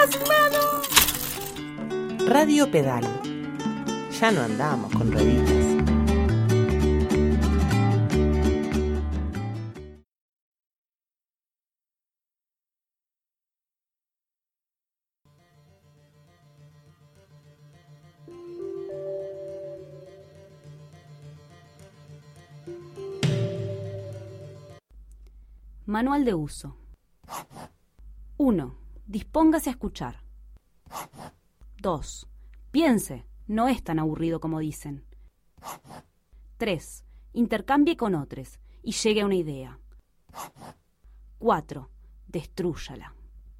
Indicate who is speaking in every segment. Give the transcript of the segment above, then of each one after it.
Speaker 1: Radio Pedal. Ya no andamos con rueditas.
Speaker 2: Manual de uso. 1. Dispóngase a escuchar. 2. Piense, no es tan aburrido como dicen. 3. Intercambie con otros y llegue a una idea. 4. Destrúyala.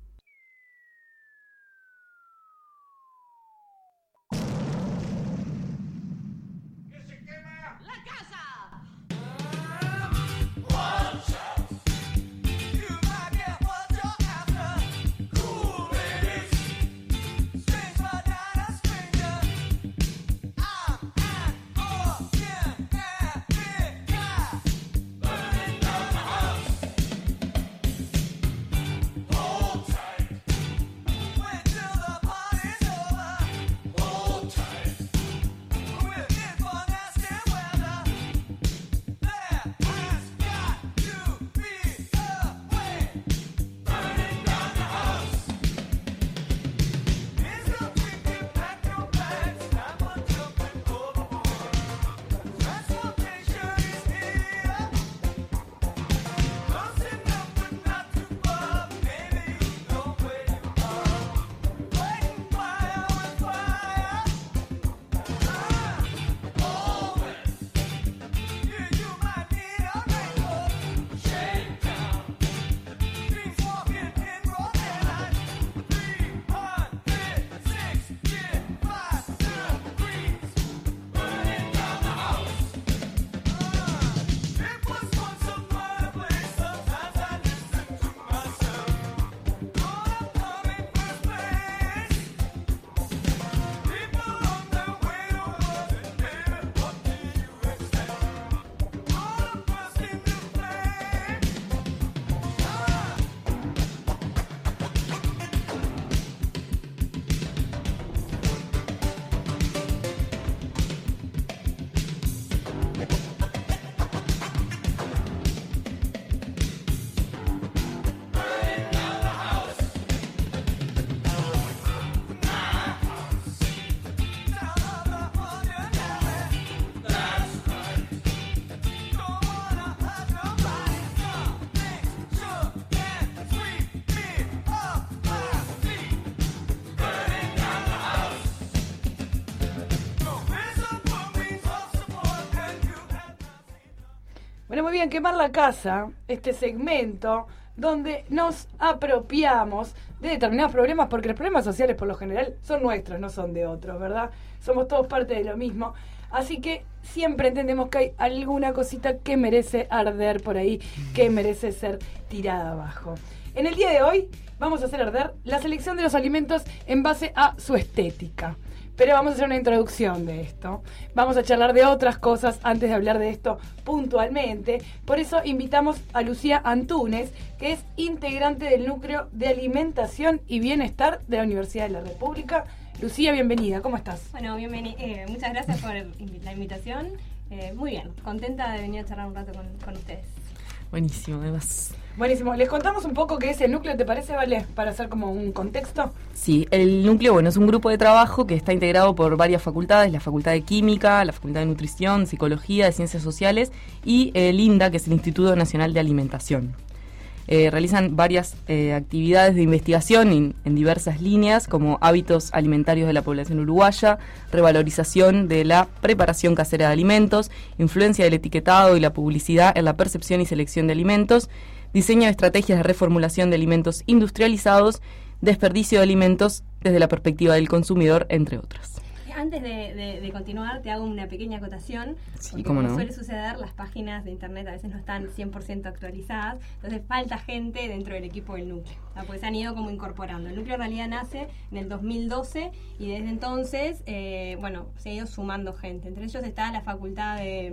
Speaker 3: Bueno, muy bien, Quemar la Casa, este segmento donde nos apropiamos de determinados problemas, porque los problemas sociales por lo general son nuestros, no son de otros, ¿verdad? Somos todos parte de lo mismo. Así que siempre entendemos que hay alguna cosita que merece arder por ahí, que merece ser tirada abajo. En el día de hoy vamos a hacer arder la selección de los alimentos en base a su estética. Pero vamos a hacer una introducción de esto. Vamos a charlar de otras cosas antes de hablar de esto puntualmente. Por eso invitamos a Lucía Antúnez, que es integrante del Núcleo de Alimentación y Bienestar de la Universidad de la República. Lucía, bienvenida. ¿Cómo estás?
Speaker 4: Bueno, muchas gracias por la invitación. Muy bien, contenta de venir a charlar un rato con ustedes.
Speaker 1: Buenísimo, además.
Speaker 3: Buenísimo. ¿Les contamos un poco qué es el núcleo, te parece, Vale? Para hacer como un contexto.
Speaker 5: Sí, el núcleo, bueno, es un grupo de trabajo que está integrado por varias facultades, la Facultad de Química, la Facultad de Nutrición, Psicología, de Ciencias Sociales y el INDA, que es el Instituto Nacional de Alimentación. Realizan varias actividades de investigación en diversas líneas, como hábitos alimentarios de la población uruguaya, revalorización de la preparación casera de alimentos, influencia del etiquetado y la publicidad en la percepción y selección de alimentos, diseño de estrategias de reformulación de alimentos industrializados, desperdicio de alimentos desde la perspectiva del consumidor, entre otras.
Speaker 4: Antes de continuar, te hago una pequeña acotación,
Speaker 5: Sí,
Speaker 4: porque
Speaker 5: cómo
Speaker 4: como
Speaker 5: no.
Speaker 4: suele suceder, las páginas de internet a veces no están 100% actualizadas, entonces falta gente dentro del equipo del núcleo, porque se han ido como incorporando. El núcleo en realidad nace en el 2012 y desde entonces, se ha ido sumando gente. Entre ellos está la Facultad de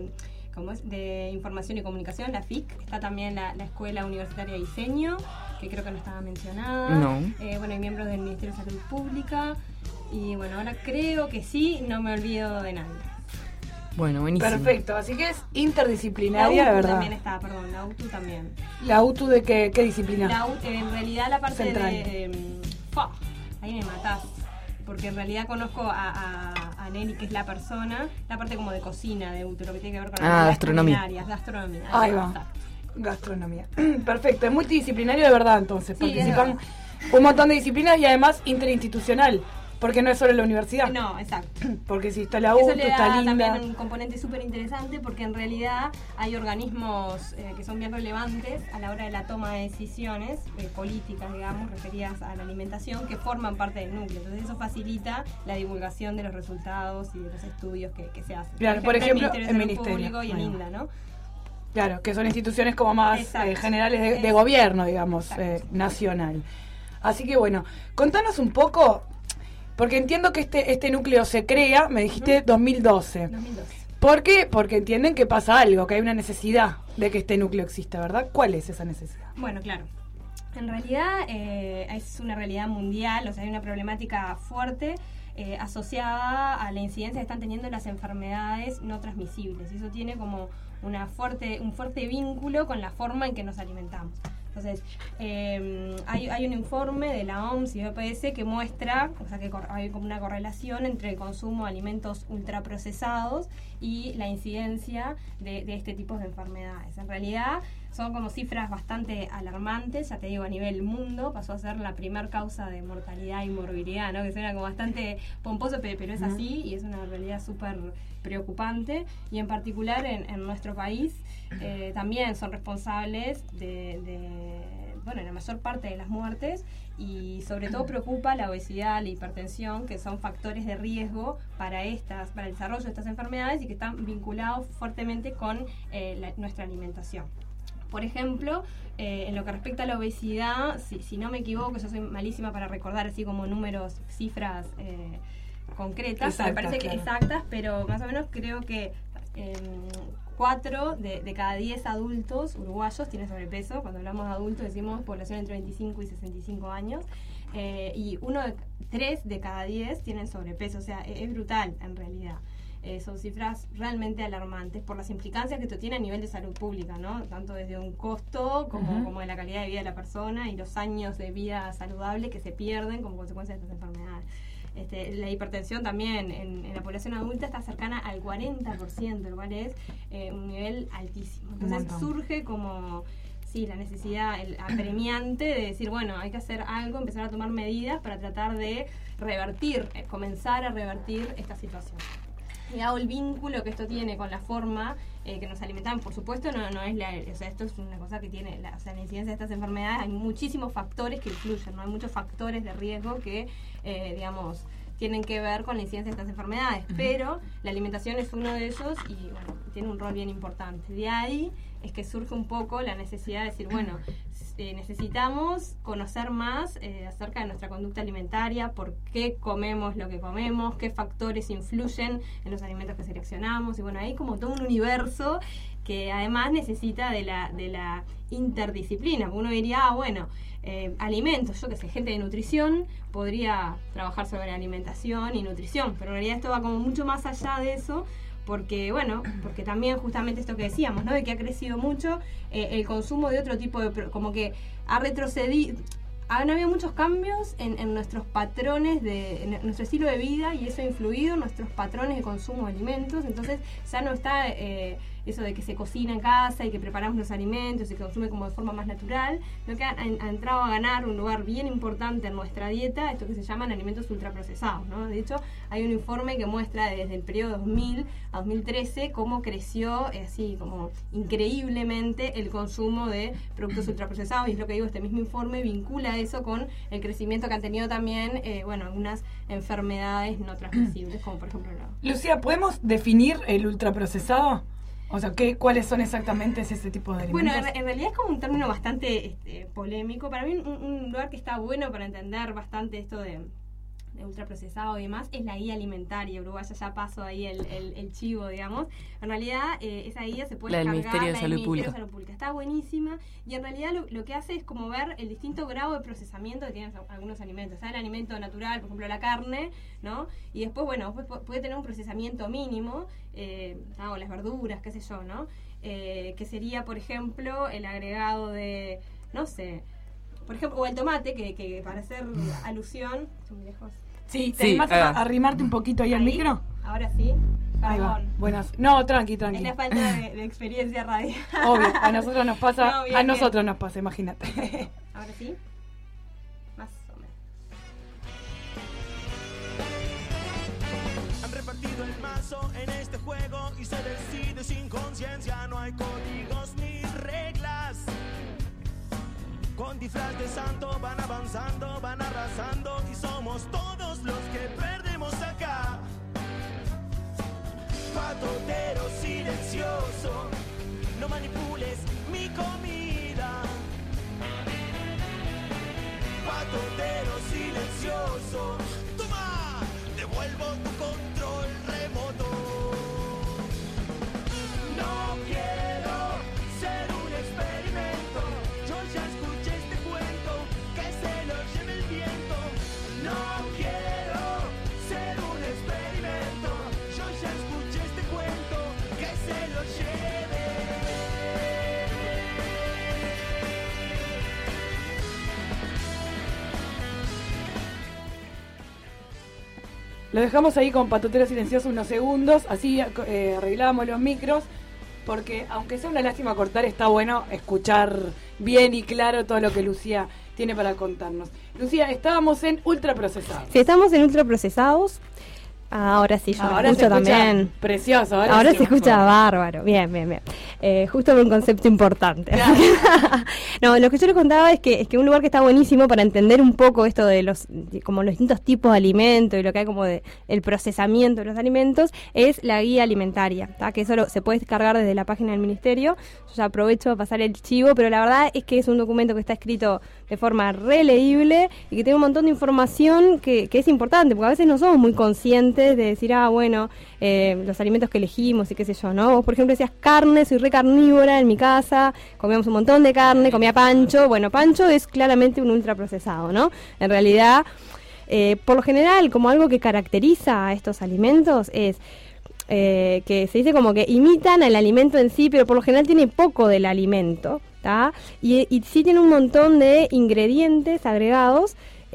Speaker 4: como es de Información y Comunicación, la FIC. Está también la Escuela Universitaria de Diseño, que creo que no estaba mencionada.
Speaker 5: No.
Speaker 4: Bueno, hay miembros del Ministerio de Salud Pública. Y bueno, ahora creo que sí, no me olvido de nadie.
Speaker 5: Bueno, buenísimo.
Speaker 3: Perfecto, así que es
Speaker 4: La
Speaker 3: interdisciplinaria, de
Speaker 4: UTU
Speaker 3: verdad.
Speaker 4: también está, perdón, la UTU también.
Speaker 3: ¿La UTU de qué disciplina?
Speaker 4: La UTU, en realidad la parte
Speaker 3: Central.
Speaker 4: ahí me matás. Porque en realidad conozco a Nelly, que es la persona, la parte como de cocina de UTU, lo que tiene que ver con las
Speaker 5: gastronomía.
Speaker 4: Gastronomía.
Speaker 3: Ahí va.
Speaker 4: Exacto.
Speaker 3: Gastronomía. Perfecto, es multidisciplinario de verdad, entonces.
Speaker 4: Sí,
Speaker 3: Participan
Speaker 4: es
Speaker 3: un montón de disciplinas y además interinstitucional, porque no es solo la universidad.
Speaker 4: No, exacto.
Speaker 3: Porque si está la UTU,
Speaker 4: Eso le
Speaker 3: está
Speaker 4: da
Speaker 3: linda.
Speaker 4: también un componente súper interesante porque en realidad hay organismos que son bien relevantes a la hora de la toma de decisiones políticas, digamos, referidas a la alimentación, que forman parte del núcleo. Entonces eso facilita la divulgación de los resultados y de los estudios que se hacen.
Speaker 3: Claro, por ejemplo,
Speaker 4: el
Speaker 3: el
Speaker 4: Ministerio
Speaker 3: Ministerio.
Speaker 4: Público y el
Speaker 3: Ahí va.
Speaker 4: INDA, ¿no?
Speaker 3: Claro, que son instituciones como más
Speaker 4: Exacto.
Speaker 3: generales de gobierno, digamos,
Speaker 4: Exacto.
Speaker 3: nacional. Así que bueno, contanos un poco, porque entiendo que este núcleo se crea, me dijiste 2012.
Speaker 4: 2012.
Speaker 3: ¿Por qué? Porque entienden que pasa algo, que hay una necesidad de que este núcleo exista, ¿verdad? ¿Cuál es esa necesidad?
Speaker 4: Bueno, claro. En realidad es una realidad mundial, o sea, hay una problemática fuerte asociada a la incidencia que están teniendo las enfermedades no transmisibles. Y eso tiene como un fuerte vínculo con la forma en que nos alimentamos. Entonces, hay un informe de la OMS y OPS que muestra, o sea, que hay como una correlación entre el consumo de alimentos ultraprocesados y la incidencia de este tipo de enfermedades. En realidad, son como cifras bastante alarmantes, ya te digo, a nivel mundo, pasó a ser la primer causa de mortalidad y morbilidad, ¿no? Que suena como bastante pomposo, pero es así y es una realidad súper preocupante. Y en particular en nuestro país también son responsables de la mayor parte de las muertes, y sobre todo preocupa la obesidad, la hipertensión, que son factores de riesgo para el desarrollo de estas enfermedades y que están vinculados fuertemente con nuestra alimentación. Por ejemplo, en lo que respecta a la obesidad, si no me equivoco, yo soy malísima para recordar así como números, cifras concretas,
Speaker 3: Exactas,
Speaker 4: me parece que
Speaker 3: claro.
Speaker 4: exactas, pero más o menos creo que 4 de cada 10 adultos uruguayos tienen sobrepeso. Cuando hablamos de adultos decimos población entre 25 y 65 años. Y 3 de cada 10 tienen sobrepeso, o sea, es brutal en realidad. Son cifras realmente alarmantes por las implicancias que esto tiene a nivel de salud pública, ¿no? Tanto desde un costo como de la calidad de vida de la persona y los años de vida saludable que se pierden como consecuencia de estas enfermedades. La hipertensión también en la población adulta está cercana al 40%, lo cual es un nivel altísimo. Entonces surge como la necesidad apremiante de decir, bueno, hay que hacer algo, empezar a tomar medidas para tratar de comenzar a revertir esta situación. Y hago el vínculo que esto tiene con la forma que nos alimentamos. Por supuesto, no es esto es una cosa que tiene la incidencia de estas enfermedades. Hay muchísimos factores que influyen, ¿no? Hay muchos factores de riesgo que, tienen que ver con la incidencia de estas enfermedades. Pero la alimentación es uno de ellos y, bueno, tiene un rol bien importante. De ahí es que surge un poco la necesidad de decir, bueno, necesitamos conocer más acerca de nuestra conducta alimentaria, por qué comemos lo que comemos, qué factores influyen en los alimentos que seleccionamos, y bueno, hay como todo un universo que además necesita de la interdisciplina. Uno diría, alimentos, yo que sé, gente de nutrición podría trabajar sobre alimentación y nutrición, pero en realidad esto va como mucho más allá de eso, porque también justamente esto que decíamos, ¿no? De que ha crecido mucho el consumo de otro tipo de... como que ha retrocedido... Han habido muchos cambios en nuestros patrones, en nuestro estilo de vida, y eso ha influido en nuestros patrones de consumo de alimentos. Entonces ya no está eso de que se cocina en casa y que preparamos los alimentos y que se consume como de forma más natural, sino que ha entrado a ganar un lugar bien importante en nuestra dieta, esto que se llaman alimentos ultraprocesados, ¿no? De hecho, hay un informe que muestra desde el periodo 2000 a 2013 cómo creció así como increíblemente el consumo de productos ultraprocesados, y es lo que digo, este mismo informe vincula eso con el crecimiento que han tenido también algunas enfermedades no transmisibles, como por ejemplo
Speaker 3: Lucía, ¿podemos definir el ultraprocesado? O sea, ¿cuáles son exactamente ese tipo de alimentos?
Speaker 4: Bueno, en realidad es como un término bastante polémico. Para mí un lugar que está bueno para entender bastante esto de de ultraprocesado y demás, es la guía alimentaria uruguaya. Ya paso ahí el chivo, digamos. En realidad, esa guía se puede
Speaker 5: la del
Speaker 4: descargar,
Speaker 5: Ministerio de Salud Pública.
Speaker 4: Salud Pública. Está buenísima y en realidad lo que hace es como ver el distinto grado de procesamiento que tienen algunos alimentos. Está el alimento natural, por ejemplo la carne, ¿no? Y después, bueno, puede tener un procesamiento mínimo, o las verduras, qué sé yo, ¿no? Que sería, por ejemplo, el agregado de, no sé, por ejemplo, o el tomate, que para hacer alusión, ¿son muy lejos?
Speaker 3: Sí, ¿te animás a arrimarte un poquito ahí al micro?
Speaker 4: Ahora sí.
Speaker 3: Ahí va.
Speaker 4: Perdón.
Speaker 3: Buenas. No, tranqui.
Speaker 4: Es la falta de experiencia radial.
Speaker 3: Obvio, a nosotros nos pasa,
Speaker 4: No, bien,
Speaker 3: nos pasa, imagínate.
Speaker 4: Ahora sí. Más o menos.
Speaker 6: Han repartido el mazo en este juego y se decide sin conciencia. No hay códigos ni reglas. Con disfraz de santo van avanzando, van arrasando y somos todos los que perdemos acá. Patotero silencioso, no manipules mi comida. Patotero silencioso, toma, devuelvo tu control remoto. No quiero ser un experimento, yo ya escuché este cuento, que se lo lleve el viento. No quiero ser un experimento, yo ya escuché este cuento, que se lo lleve.
Speaker 3: Lo dejamos ahí con Patotero Silencioso unos segundos, así arreglamos los micros, porque aunque sea una lástima cortar, está bueno escuchar bien y claro todo lo que Lucía tiene para contarnos. Lucía, estábamos en ultraprocesados.
Speaker 7: Sí, estamos en ultraprocesados. Ahora sí, yo
Speaker 3: Ahora
Speaker 7: escucho
Speaker 3: se escucha
Speaker 7: también.
Speaker 3: precioso.
Speaker 7: Ahora se escucha bárbaro. Bien. Justo un concepto importante.
Speaker 3: Claro.
Speaker 7: No, lo que yo les contaba es que un lugar que está buenísimo para entender un poco esto de los distintos tipos de alimentos y lo que hay como de el procesamiento de los alimentos es la guía alimentaria, ¿tá? Que eso se puede descargar desde la página del Ministerio. Yo ya aprovecho a pasar el chivo, pero la verdad es que es un documento que está escrito de forma releíble y que tiene un montón de información que es importante, porque a veces no somos muy conscientes de decir, los alimentos que elegimos y qué sé yo, ¿no? Vos, por ejemplo, decías carne, soy re carnívora en mi casa, comíamos un montón de carne, comía pancho. Bueno, pancho es claramente un ultraprocesado, ¿no? En realidad, por lo general, como algo que caracteriza a estos alimentos es que se dice como que imitan al alimento en sí, pero por lo general tiene poco del alimento, ¿tá? Y sí tiene un montón de ingredientes agregados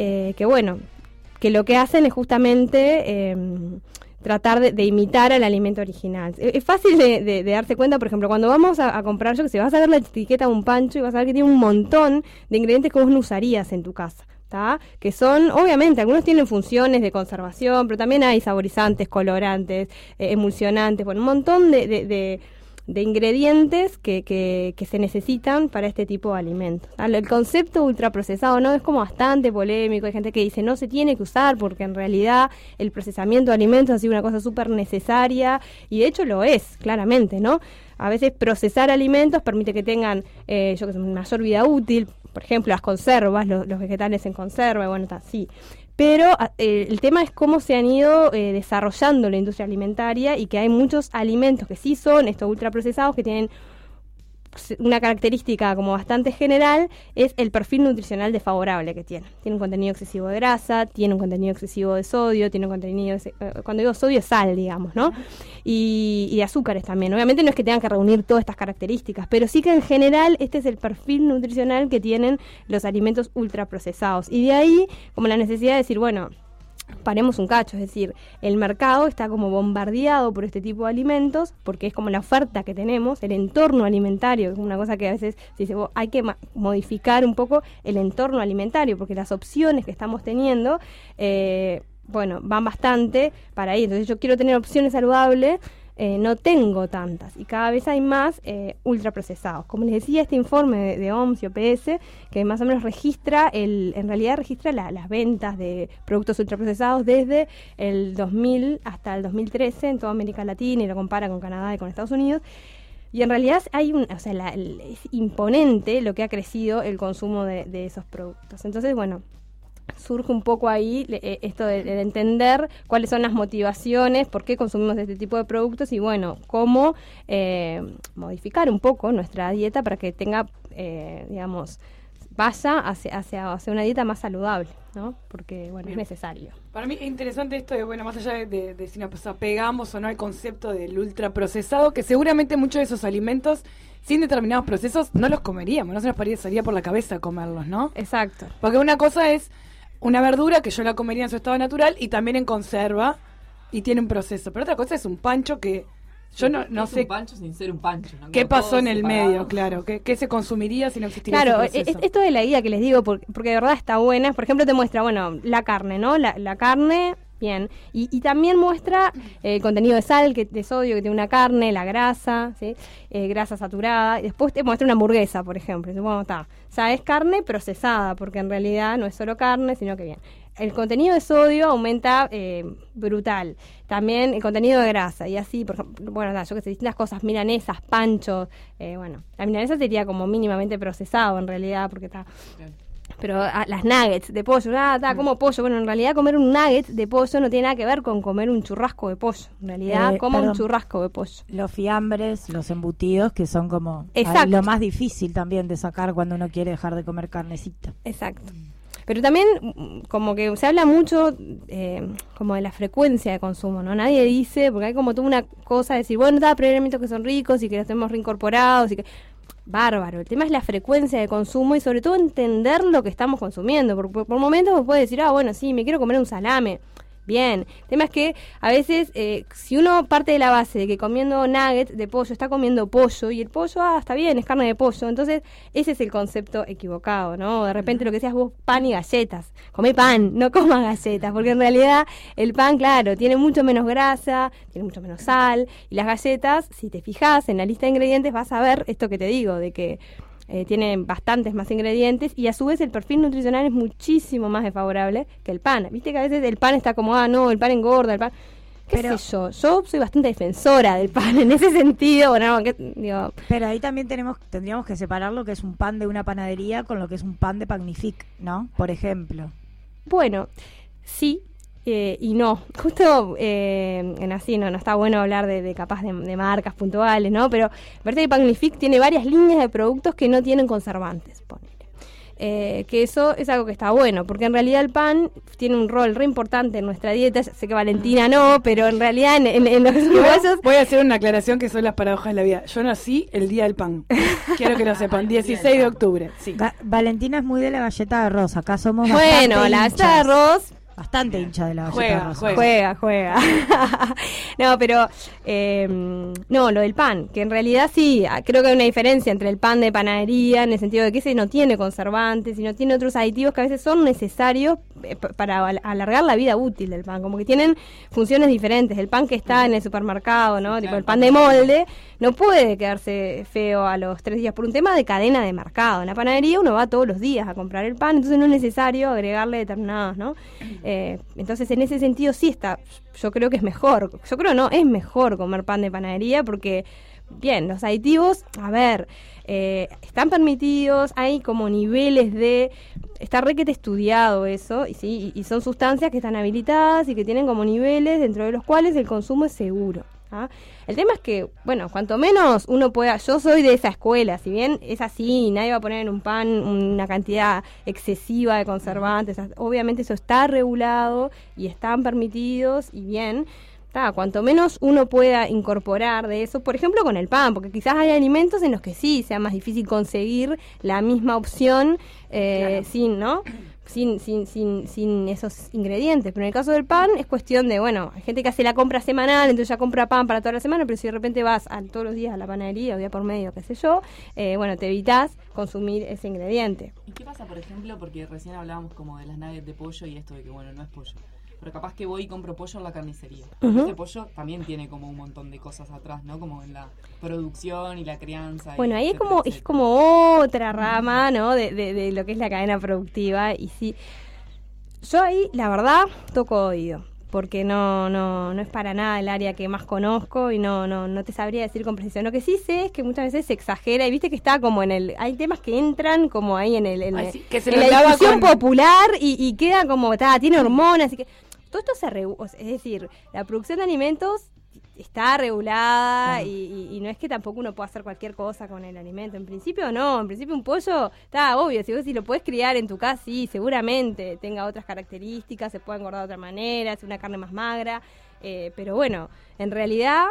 Speaker 7: que lo que hacen es justamente tratar de imitar al alimento original. Es fácil de darse cuenta, por ejemplo, cuando vamos a comprar, vas a ver la etiqueta de un pancho y vas a ver que tiene un montón de ingredientes que vos no usarías en tu casa, ¿tá? Que son, obviamente, algunos tienen funciones de conservación, pero también hay saborizantes, colorantes, emulsionantes, un montón de ingredientes que se necesitan para este tipo de alimentos. El concepto ultraprocesado no es como bastante polémico, hay gente que dice no se tiene que usar porque en realidad el procesamiento de alimentos ha sido una cosa súper necesaria y de hecho lo es, claramente, ¿no? A veces procesar alimentos permite que tengan mayor vida útil, por ejemplo las conservas, los vegetales en conserva, sí. Pero el tema es cómo se han ido desarrollando la industria alimentaria y que hay muchos alimentos que sí son estos ultraprocesados que tienen una característica como bastante general, es el perfil nutricional desfavorable que tiene. Tiene un contenido excesivo de grasa, tiene un contenido excesivo de sodio, tiene un contenido, cuando digo sodio es sal, digamos, ¿no? Y de azúcares también. Obviamente no es que tengan que reunir todas estas características, pero sí que en general este es el perfil nutricional que tienen los alimentos ultraprocesados. Y de ahí como la necesidad de decir, bueno, paremos un cacho, es decir, el mercado está como bombardeado por este tipo de alimentos porque es como la oferta que tenemos, el entorno alimentario, que es una cosa que a veces se dice, hay que modificar un poco el entorno alimentario porque las opciones que estamos teniendo, van bastante para ahí. Entonces yo quiero tener opciones saludables, no tengo tantas y cada vez hay más ultraprocesados. Como les decía, este informe de OMS y OPS que más o menos registra las ventas de productos ultraprocesados desde el 2000 hasta el 2013 en toda América Latina y lo compara con Canadá y con Estados Unidos. Y en realidad es imponente lo que ha crecido el consumo de esos productos. Entonces, surge un poco ahí esto de entender cuáles son las motivaciones, por qué consumimos este tipo de productos y bueno, cómo modificar un poco nuestra dieta para que tenga, digamos, vaya hacia una dieta más saludable, ¿no? Porque, bueno,
Speaker 3: Bien.
Speaker 7: es necesario.
Speaker 3: Para mí es interesante esto de, bueno, más allá de si nos apegamos o no al concepto del ultraprocesado, que seguramente muchos de esos alimentos, sin determinados procesos, no los comeríamos, no se nos pasaría por la cabeza comerlos, ¿no?
Speaker 7: Exacto.
Speaker 3: Porque una cosa es una verdura que yo la comería en su estado natural y también en conserva y tiene un proceso. Pero otra cosa es un pancho que yo no
Speaker 5: es
Speaker 3: sé
Speaker 5: un pancho sin ser un pancho, ¿no?
Speaker 3: qué
Speaker 5: Como
Speaker 3: pasó
Speaker 5: todo
Speaker 3: en el
Speaker 5: separado.
Speaker 3: medio, claro. ¿Qué se consumiría si no existiría
Speaker 7: Claro,
Speaker 3: ese proceso?
Speaker 7: esto de la guía que les digo, porque de verdad está buena. Por ejemplo, te muestra, bueno, la carne, ¿no? La carne, bien. Y también muestra el contenido de sal, de sodio que tiene una carne, la grasa, ¿sí? Grasa saturada. Y después te muestra una hamburguesa, por ejemplo. Y bueno, está. O sea, es carne procesada, porque en realidad no es solo carne, sino que bien. El contenido de sodio aumenta brutal. También el contenido de grasa. Y así, por ejemplo, bueno, yo que sé, distintas cosas, milanesas, panchos. Bueno, la milanesa sería como mínimamente procesado en realidad, porque está. Pero las nuggets de pollo, como pollo. Bueno, en realidad comer un nugget de pollo no tiene nada que ver con comer un churrasco de pollo. En realidad, como un
Speaker 8: perdón.
Speaker 7: churrasco de pollo.
Speaker 8: Los fiambres, los embutidos, que son como
Speaker 7: Exacto.
Speaker 8: lo más difícil también de sacar cuando uno quiere dejar de comer carnecita.
Speaker 7: Exacto. Pero también como que se habla mucho como de la frecuencia de consumo, ¿no? Nadie dice, porque hay como toda una cosa de decir, bueno, pero hay alimentos que son ricos y que los tenemos reincorporados y que... Bárbaro, el tema es la frecuencia de consumo y sobre todo entender lo que estamos consumiendo, porque por momentos vos podés decir, bueno, sí, me quiero comer un salame. Bien, el tema es que a veces si uno parte de la base de que comiendo nuggets de pollo está comiendo pollo y el pollo, está bien, es carne de pollo, entonces ese es el concepto equivocado, ¿no? De repente lo que decías vos, pan y galletas, comé pan, no comas galletas, porque en realidad el pan, claro, tiene mucho menos grasa, tiene mucho menos sal y las galletas, si te fijas en la lista de ingredientes vas a ver esto que te digo, de que tienen bastantes más ingredientes y a su vez el perfil nutricional es muchísimo más desfavorable que el pan. Viste que a veces el pan está como, no, el pan engorda, el pan... ¿Qué sé yo? Yo soy bastante defensora del pan en ese sentido. Bueno, digo...
Speaker 8: Pero ahí también tendríamos que separar lo que es un pan de una panadería con lo que es un pan de Pagnific, ¿no? Por ejemplo.
Speaker 7: Bueno, sí. Y no, justo en así no está bueno hablar de capaz de marcas puntuales, ¿no? Pero parece que Pagnific tiene varias líneas de productos que no tienen conservantes, ponele. Que eso es algo que está bueno, porque en realidad el pan tiene un rol re importante en nuestra dieta. Sé que Valentina no, pero en realidad en los uruguayos...
Speaker 3: Voy a hacer una aclaración que son las paradojas de la vida. Yo nací el día del pan. Quiero que lo sepan, 16 de octubre. Sí.
Speaker 8: Valentina es muy de la galleta de arroz. Acá somos
Speaker 7: Bueno, la galleta de arroz...
Speaker 8: Bastante hincha de la galleta de arroz.
Speaker 7: Juega. No, pero no, lo del pan, que en realidad sí, creo que hay una diferencia entre el pan de panadería, en el sentido de que ese no tiene conservantes y no tiene otros aditivos que a veces son necesarios para alargar la vida útil del pan, como que tienen funciones diferentes. El pan que está en el supermercado, ¿no? Tipo el pan de molde, no puede quedarse feo a los 3 días por un tema de cadena de mercado. En la panadería uno va todos los días a comprar el pan, entonces no es necesario agregarle determinados, ¿no? Entonces en ese sentido sí está, yo creo que es mejor, es mejor comer pan de panadería porque, bien, los aditivos, a ver, están permitidos, hay como niveles está requete estudiado eso, y sí, y son sustancias que están habilitadas y que tienen como niveles dentro de los cuales el consumo es seguro. ¿Ah? El tema es que, bueno, cuanto menos uno pueda, yo soy de esa escuela, si bien es así, nadie va a poner en un pan una cantidad excesiva de conservantes, obviamente eso está regulado y están permitidos y bien, cuanto menos uno pueda incorporar de eso, por ejemplo con el pan, porque quizás hay alimentos en los que sí sea más difícil conseguir la misma opción sin, ¿no? Sin esos ingredientes, pero en el caso del pan es cuestión de, bueno, hay gente que hace la compra semanal, entonces ya compra pan para toda la semana, pero si de repente vas todos los días a la panadería o día por medio, qué sé yo, bueno, te evitas consumir ese ingrediente.
Speaker 5: ¿Y qué pasa, por ejemplo, porque recién hablábamos como de las nuggets de pollo y esto de que, bueno, no es pollo, pero capaz que voy y compro pollo en la carnicería. Este pollo también tiene como un montón de cosas atrás, ¿no? Como en la producción y la crianza.
Speaker 7: Bueno, ahí
Speaker 5: etcétera,
Speaker 7: es como otra rama, ¿no? De lo que es la cadena productiva. Y sí, yo ahí, la verdad, toco oído. porque no es para nada el área que más conozco y no te sabría decir con precisión. Lo que sí sé es que muchas veces se exagera y viste que está como hay temas que entran como ahí en
Speaker 3: que se
Speaker 7: en
Speaker 3: los
Speaker 7: la
Speaker 3: lava
Speaker 7: discusión
Speaker 3: con-
Speaker 7: popular y queda como, tiene hormonas, y que todo esto es decir, la producción de alimentos está regulada y no es que tampoco uno pueda hacer cualquier cosa con el alimento. En principio no, en principio un pollo está obvio, si lo puedes criar en tu casa, sí, seguramente tenga otras características, se puede engordar de otra manera, es una carne más magra, pero bueno, en realidad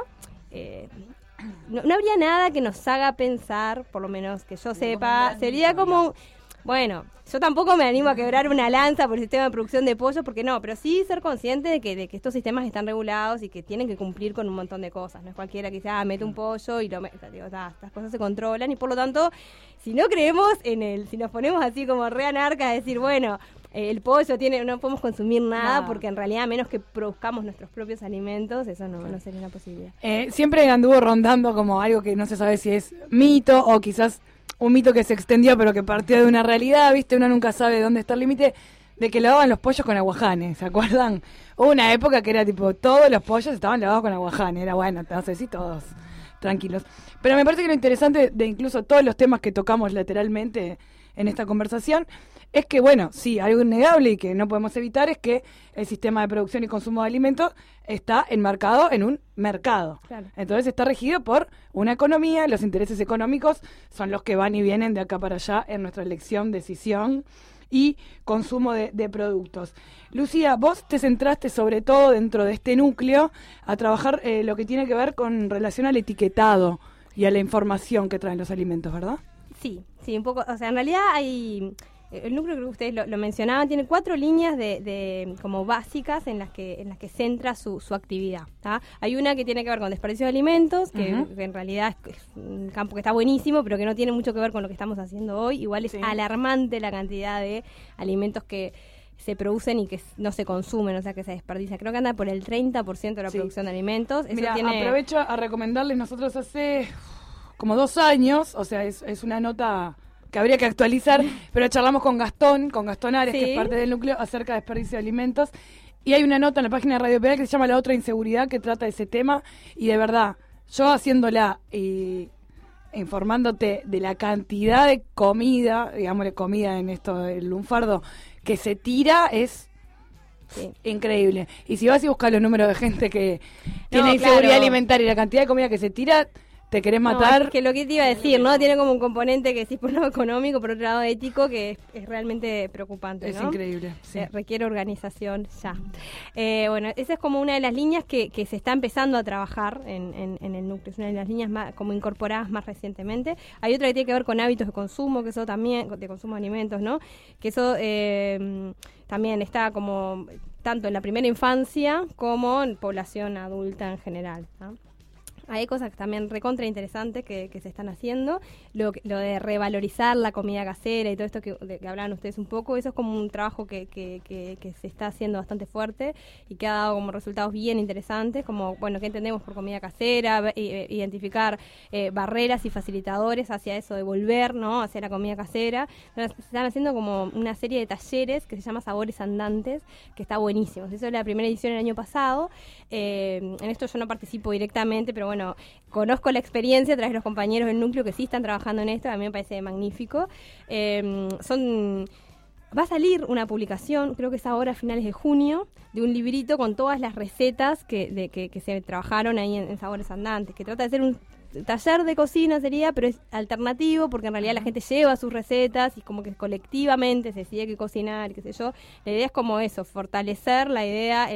Speaker 7: no habría nada que nos haga pensar, por lo menos que yo sepa, sería como... Bueno, yo tampoco me animo a quebrar una lanza por el sistema de producción de pollo, porque no, pero sí ser consciente de que estos sistemas están regulados y que tienen que cumplir con un montón de cosas. No es cualquiera que dice, mete un pollo y estas cosas se controlan y por lo tanto, si no creemos si nos ponemos así como re anarca a decir, bueno, el pollo no podemos consumir nada porque en realidad a menos que produzcamos nuestros propios alimentos, eso no sería una posibilidad.
Speaker 3: Siempre anduvo rondando como algo que no se sabe si es mito o quizás un mito que se extendió pero que partió de una realidad, ¿viste? Uno nunca sabe dónde está el límite de que lavaban los pollos con aguajane, ¿se acuerdan? Hubo una época que era tipo, todos los pollos estaban lavados con aguajane, era bueno, no sé si todos tranquilos. Pero me parece que lo interesante de incluso todos los temas que tocamos lateralmente en esta conversación es que, bueno, sí, algo innegable y que no podemos evitar es que el sistema de producción y consumo de alimentos está enmarcado en un mercado.
Speaker 7: Claro.
Speaker 3: Entonces está regido por una economía, los intereses económicos son los que van y vienen de acá para allá en nuestra elección, decisión y consumo de productos. Lucía, vos te centraste sobre todo dentro de este núcleo a trabajar lo que tiene que ver con relación al etiquetado y a la información que traen los alimentos, ¿verdad?
Speaker 7: Sí, un poco, o sea, en realidad el núcleo, creo que ustedes lo mencionaban, tiene 4 líneas de como básicas en las que centra su actividad. ¿Tá? Hay una que tiene que ver con desperdicio de alimentos, que en realidad es un campo que está buenísimo, pero que no tiene mucho que ver con lo que estamos haciendo hoy. Igual es alarmante la cantidad de alimentos que se producen y que no se consumen, o sea, que se desperdicia. Creo que anda por el 30% de la producción de alimentos. Eso
Speaker 3: Mira,
Speaker 7: tiene...
Speaker 3: aprovecho a recomendarles, nosotros hace como 2 años, o sea, es una nota que habría que actualizar, pero charlamos con Gastón Ares, que es parte del núcleo, acerca de desperdicio de alimentos, y hay una nota en la página de Radio Pedal que se llama La Otra Inseguridad, que trata de ese tema, y de verdad, yo haciéndola y informándote de la cantidad de comida, digámosle comida en esto del lunfardo, que se tira, es... Sí, increíble. Y si vas y buscas los números de gente que tiene inseguridad alimentaria y la cantidad de comida que se tira, te querés matar.
Speaker 7: No, es que lo que te iba a decir, ¿no? Tiene como un componente que sí, por un lado económico, por otro lado ético, que es realmente preocupante, ¿no?
Speaker 3: Es increíble. Sí.
Speaker 7: Requiere organización ya. Bueno, esa es como una de las líneas que se está empezando a trabajar en el núcleo. Es una de las líneas más como incorporadas más recientemente. Hay otra que tiene que ver con hábitos de consumo, que eso también, de consumo de alimentos, ¿no? Que eso también está como tanto en la primera infancia como en población adulta en general, ¿no? Hay cosas también recontra interesantes que se están haciendo. Lo de revalorizar la comida casera y todo esto que hablaban ustedes un poco, eso es como un trabajo que se está haciendo bastante fuerte y que ha dado como resultados bien interesantes, como, bueno, ¿qué entendemos por comida casera? Identificar barreras y facilitadores hacia eso de volver, ¿no? Hacia la comida casera. Entonces, se están haciendo como una serie de talleres que se llama Sabores Andantes, que está buenísimo. Se hizo la primera edición el año pasado. En esto yo no participo directamente, pero bueno, conozco la experiencia a través de los compañeros del núcleo que sí están trabajando en esto, a mí me parece magnífico. Va a salir una publicación, creo que es ahora a finales de junio, de un librito con todas las recetas que se trabajaron ahí en Sabores Andantes, que trata de ser un taller de cocina sería, pero es alternativo porque en realidad la gente lleva sus recetas y como que colectivamente se decide qué cocinar, qué sé yo. La idea es como eso, fortalecer la idea,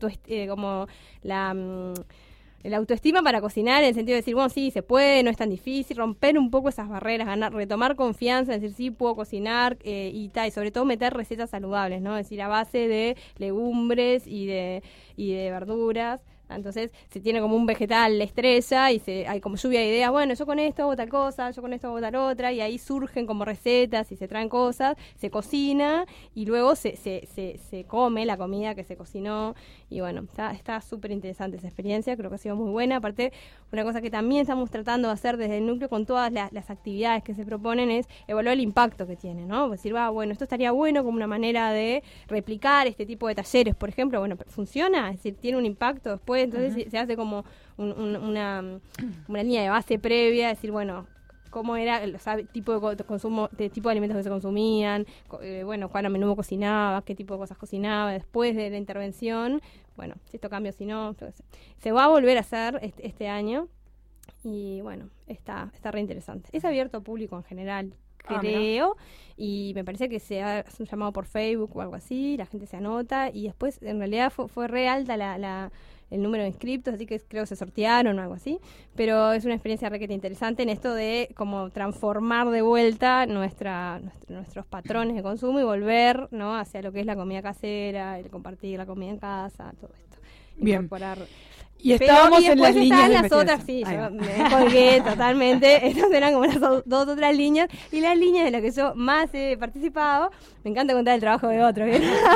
Speaker 7: el autoestima para cocinar, en el sentido de decir, bueno, sí, se puede, no es tan difícil, romper un poco esas barreras, retomar confianza, decir, sí, puedo cocinar, y sobre todo meter recetas saludables, ¿no? Es decir, a base de legumbres y de verduras, Entonces se tiene como un vegetal estrella y hay como lluvia de ideas, bueno, yo con esto hago tal cosa, yo con esto hago tal otra, y ahí surgen como recetas y se traen cosas, se cocina y luego se come la comida que se cocinó. Y bueno, está súper interesante esa experiencia, creo que ha sido muy buena. Aparte, una cosa que también estamos tratando de hacer desde el núcleo con todas las actividades que se proponen es evaluar el impacto que tiene, ¿no? Decir, bueno, esto estaría bueno como una manera de replicar este tipo de talleres, por ejemplo. Bueno, ¿funciona? Es decir, ¿tiene un impacto después? Entonces se hace como una línea de base previa, decir, bueno, cómo era el tipo de consumo, de tipo de alimentos que se consumían, bueno, cuál a menudo cocinaba, qué tipo de cosas cocinaba después de la intervención, bueno, si esto cambia o si no. Entonces, se va a volver a hacer este año y bueno, está re interesante. Es abierto a público en general, creo, y me parece que se hace un llamado por Facebook o algo así, la gente se anota y después en realidad fue re alta el número de inscriptos, así que creo que se sortearon o algo así, pero es una experiencia requete interesante en esto de como transformar de vuelta nuestros patrones de consumo y volver, ¿no?, hacia lo que es la comida casera, el compartir la comida en casa, todo esto.
Speaker 3: Bien.
Speaker 7: Incorporar.
Speaker 3: Y estábamos en las
Speaker 7: después
Speaker 3: líneas
Speaker 7: están
Speaker 3: de
Speaker 7: las otras, sí, yo me colgué totalmente. Estas eran como las dos otras líneas. Y las líneas de las que yo más he participado, me encanta contar el trabajo de otros.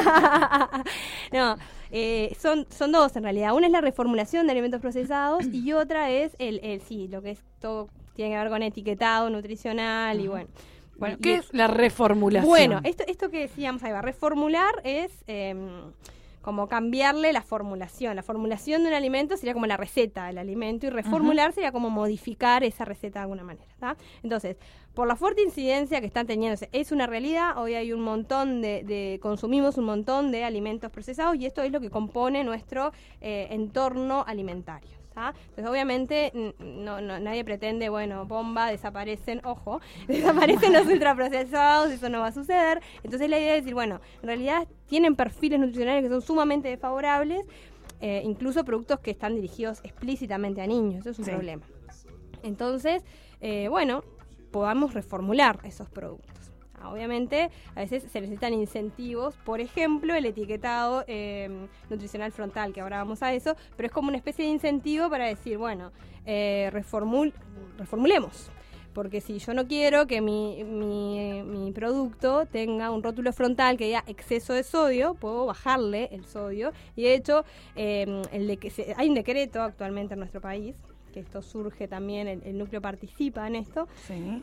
Speaker 7: No, son dos en realidad. Una es la reformulación de alimentos procesados y otra es lo que es todo, tiene que ver con etiquetado nutricional y bueno.
Speaker 3: ¿Qué es la reformulación?
Speaker 7: Bueno, esto que decíamos, ahí va, reformular es como cambiarle la formulación. La formulación de un alimento sería como la receta del alimento y reformular sería como modificar esa receta de alguna manera, ¿tá? Entonces, por la fuerte incidencia que están teniendo, es una realidad, hoy hay un montón consumimos un montón de alimentos procesados y esto es lo que compone nuestro entorno alimentario. ¿tá? Entonces, obviamente, nadie pretende, bueno, bomba, desaparecen los ultraprocesados, eso no va a suceder. Entonces, la idea es decir, bueno, en realidad tienen perfiles nutricionales que son sumamente desfavorables, incluso productos que están dirigidos explícitamente a niños, eso es un problema. Entonces, bueno, podamos reformular esos productos. Obviamente, a veces se necesitan incentivos, por ejemplo, el etiquetado nutricional frontal, que ahora vamos a eso, pero es como una especie de incentivo para decir, bueno, reformulemos. Porque si yo no quiero que mi producto tenga un rótulo frontal que diga exceso de sodio, puedo bajarle el sodio. Y de hecho, hay un decreto actualmente en nuestro país, que esto surge también, el núcleo participa en esto. Sí.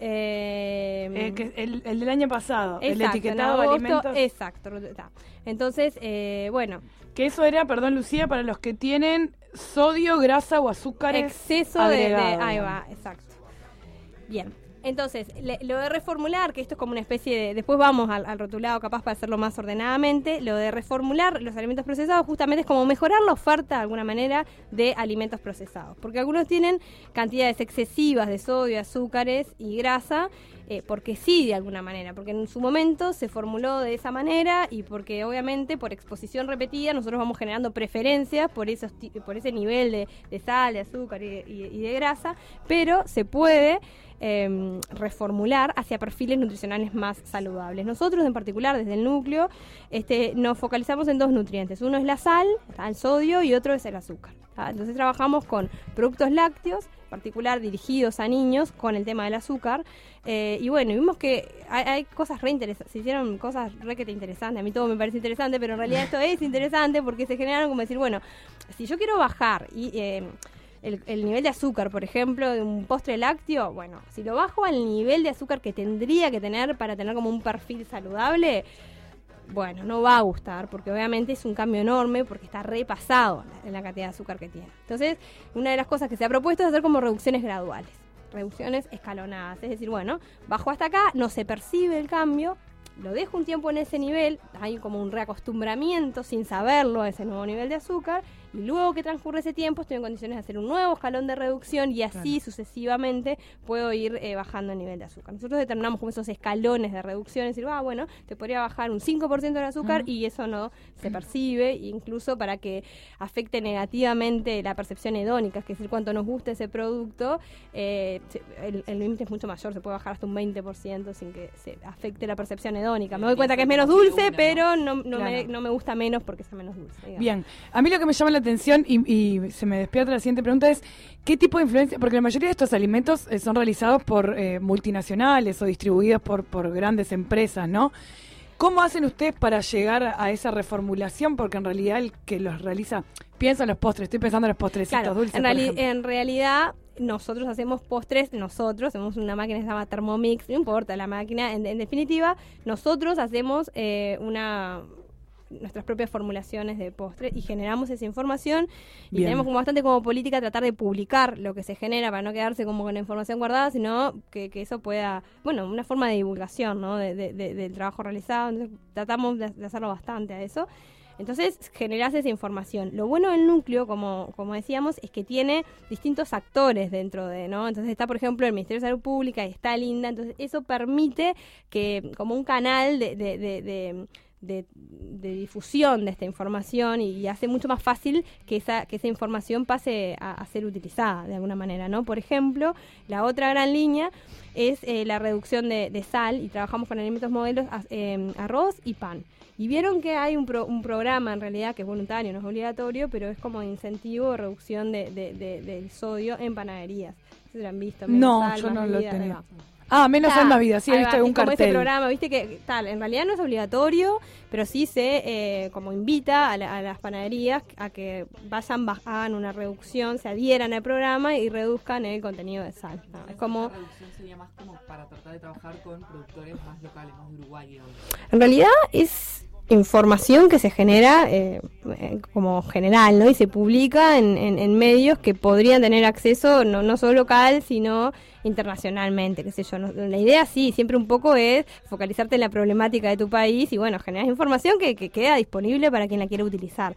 Speaker 3: El del año pasado,
Speaker 7: exacto,
Speaker 3: el etiquetado de alimentos.
Speaker 7: Exacto. Entonces, bueno.
Speaker 3: Que eso era, perdón Lucía, para los que tienen sodio, grasa o azúcares
Speaker 7: exceso
Speaker 3: agregados.
Speaker 7: Ahí va, exacto. Bien. Entonces, lo de reformular, que esto es como una especie de... Después vamos al rotulado capaz para hacerlo más ordenadamente. Lo de reformular los alimentos procesados justamente es como mejorar la oferta de alguna manera de alimentos procesados. Porque algunos tienen cantidades excesivas de sodio, azúcares y grasa, porque sí, de alguna manera. Porque en su momento se formuló de esa manera y porque obviamente por exposición repetida nosotros vamos generando preferencias por ese nivel de sal, de azúcar y de grasa. Pero se puede reformular hacia perfiles nutricionales más saludables. Nosotros en particular desde el núcleo nos focalizamos en dos nutrientes. Uno es la sal, el sodio, y otro es el azúcar. Entonces trabajamos con productos lácteos, en particular dirigidos a niños, con el tema del azúcar. Y bueno, vimos que hay cosas re interesantes, se hicieron cosas re que te interesantes. A mí todo me parece interesante, pero en realidad esto es interesante porque se generaron como decir, bueno, si yo quiero bajar el nivel de azúcar, por ejemplo, de un postre lácteo, bueno, si lo bajo al nivel de azúcar que tendría que tener para tener como un perfil saludable, bueno, no va a gustar, porque obviamente es un cambio enorme, porque está repasado en la cantidad de azúcar que tiene. Entonces, una de las cosas que se ha propuesto es hacer como reducciones graduales, reducciones escalonadas, es decir, bueno, bajo hasta acá, no se percibe el cambio, lo dejo un tiempo en ese nivel, hay como un reacostumbramiento sin saberlo a ese nuevo nivel de azúcar, y luego que transcurre ese tiempo estoy en condiciones de hacer un nuevo escalón de reducción y así sucesivamente puedo ir bajando el nivel de azúcar. Nosotros determinamos como esos escalones de reducción, es decir, bueno, te podría bajar un 5% del azúcar y eso no se percibe, incluso para que afecte negativamente la percepción hedónica, es decir, cuánto nos gusta ese producto, el límite es mucho mayor, se puede bajar hasta un 20% sin que se afecte la percepción hedónica. hedónica. Me doy cuenta que es menos dulce, pero no me gusta menos porque sea menos dulce. Digamos.
Speaker 3: Bien, a mí lo que me llama la atención y se me despierta la siguiente pregunta es ¿qué tipo de influencia? Porque la mayoría de estos alimentos son realizados por multinacionales o distribuidos por grandes empresas, ¿no? ¿Cómo hacen ustedes para llegar a esa reformulación? Porque en realidad el que los realiza, pienso en los postres, estoy pensando en los postrecitos dulces, por ejemplo.
Speaker 7: En realidad nosotros hacemos postres, hacemos una máquina que se llama Thermomix, no importa la máquina, en definitiva, nosotros hacemos nuestras propias formulaciones de postre y generamos esa información y tenemos como bastante como política tratar de publicar lo que se genera para no quedarse como con la información guardada, sino que eso pueda, una forma de divulgación, ¿no? del trabajo realizado. Entonces tratamos de hacerlo bastante a eso. Entonces generás esa información. Lo bueno del núcleo, como decíamos, es que tiene distintos actores dentro ¿no? Entonces está, por ejemplo, el Ministerio de Salud Pública y está Linda. Entonces eso permite que como un canal de difusión de esta información y hace mucho más fácil que esa información pase a ser utilizada de alguna manera, ¿no? Por ejemplo, la otra gran línea es la reducción de sal y trabajamos con alimentos modelos arroz y pan. Y vieron que hay un programa en realidad que es voluntario, no es obligatorio, pero es como de incentivo de reducción del sodio en panaderías. ¿Se lo han visto?
Speaker 3: No,
Speaker 7: sal,
Speaker 3: yo no lo
Speaker 7: vida,
Speaker 3: tenía. Menos sal más vida, sí, he visto algún cartel.
Speaker 7: Ese programa, viste que en realidad no es obligatorio, pero sí se como invita a las panaderías a que hagan una reducción, se adhieran al programa y reduzcan el contenido de sal. ¿No? Es como
Speaker 5: la reducción sería más como para tratar de trabajar con productores más locales, más de Uruguay, digamos.
Speaker 7: En realidad es información que se genera como general, ¿no? Y se publica en medios que podrían tener acceso no solo local, sino internacionalmente, qué sé yo. La idea sí, siempre un poco es focalizarte en la problemática de tu país y generar información que queda disponible para quien la quiera utilizar.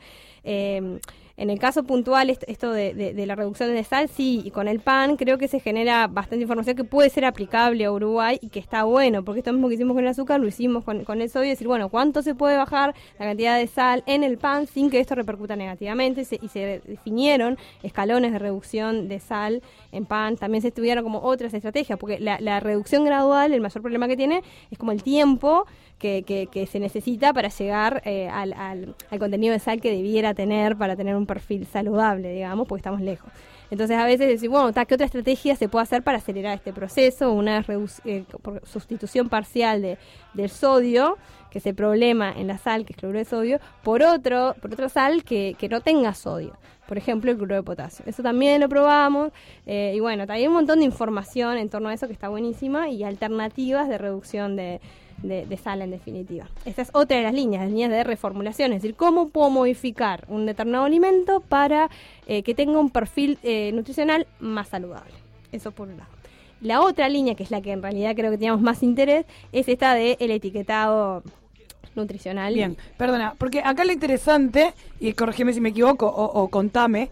Speaker 7: En el caso puntual, esto de la reducción de sal, sí, y con el pan creo que se genera bastante información que puede ser aplicable a Uruguay y que está bueno, porque esto mismo que hicimos con el azúcar lo hicimos con el sodio, decir, ¿cuánto se puede bajar la cantidad de sal en el pan sin que esto repercuta negativamente? Y se definieron escalones de reducción de sal en pan, también se estudiaron como otras estrategias, porque la reducción gradual, el mayor problema que tiene es como el tiempo que se necesita para llegar al contenido de sal que debiera tener para tener un perfil saludable, digamos, porque estamos lejos. Entonces a veces decimos, ¿qué otra estrategia se puede hacer para acelerar este proceso? Una sustitución parcial del sodio, que es el problema en la sal, que es cloruro de sodio, por otra sal que no tenga sodio. Por ejemplo, el cloruro de potasio. Eso también lo probamos. Y hay un montón de información en torno a eso que está buenísima y alternativas de reducción de sal en definitiva. Esta es otra de las líneas de reformulación, es decir, cómo puedo modificar un determinado alimento para que tenga un perfil nutricional más saludable. Eso por un lado. La otra línea, que es la que en realidad creo que teníamos más interés, es esta del etiquetado nutricional.
Speaker 3: Bien, perdona, porque acá lo interesante, y corrígeme si me equivoco o contame,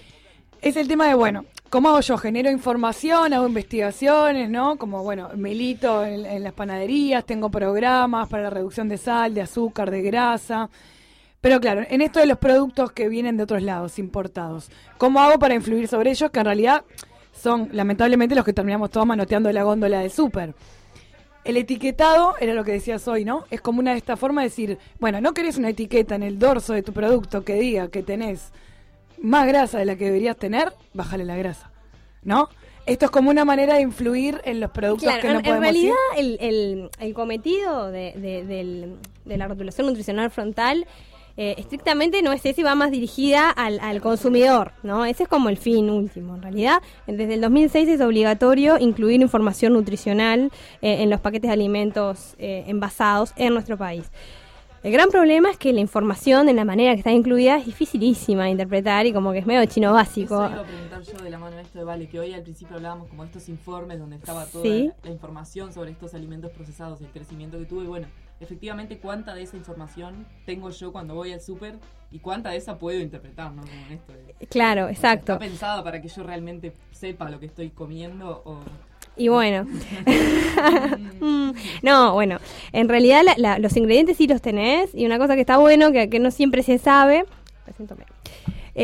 Speaker 3: es el tema de, ¿cómo hago yo? Genero información, hago investigaciones, ¿no? Como, milito en las panaderías, tengo programas para la reducción de sal, de azúcar, de grasa. Pero claro, en esto de los productos que vienen de otros lados, importados, ¿cómo hago para influir sobre ellos? Que en realidad son, lamentablemente, los que terminamos todos manoteando la góndola del súper. El etiquetado, era lo que decías hoy, ¿no? Es como una de estas formas de decir, no querés una etiqueta en el dorso de tu producto que diga que tenés más grasa de la que deberías tener, bájale la grasa, ¿no? Esto es como una manera de influir en los productos que no podemos
Speaker 7: en realidad el cometido de la rotulación nutricional frontal estrictamente no es ese, va más dirigida al consumidor, ¿no? Ese es como el fin último. En realidad, desde el 2006 es obligatorio incluir información nutricional en los paquetes de alimentos envasados en nuestro país. El gran problema es que la información, en la manera que está incluida, es dificilísima de interpretar y como que es medio chino básico.
Speaker 5: Eso iba a preguntar yo de la mano de esto de Vale, que hoy al principio hablábamos como de estos informes donde estaba toda la información sobre estos alimentos procesados, el crecimiento que tuvo y efectivamente cuánta de esa información tengo yo cuando voy al súper y cuánta de esa puedo interpretar, ¿no? Como en esto
Speaker 7: claro, exacto.
Speaker 5: ¿Está pensado para que yo realmente sepa lo que estoy comiendo o...?
Speaker 7: Y en realidad los ingredientes sí los tenés, y una cosa que está bueno, que no siempre se sabe,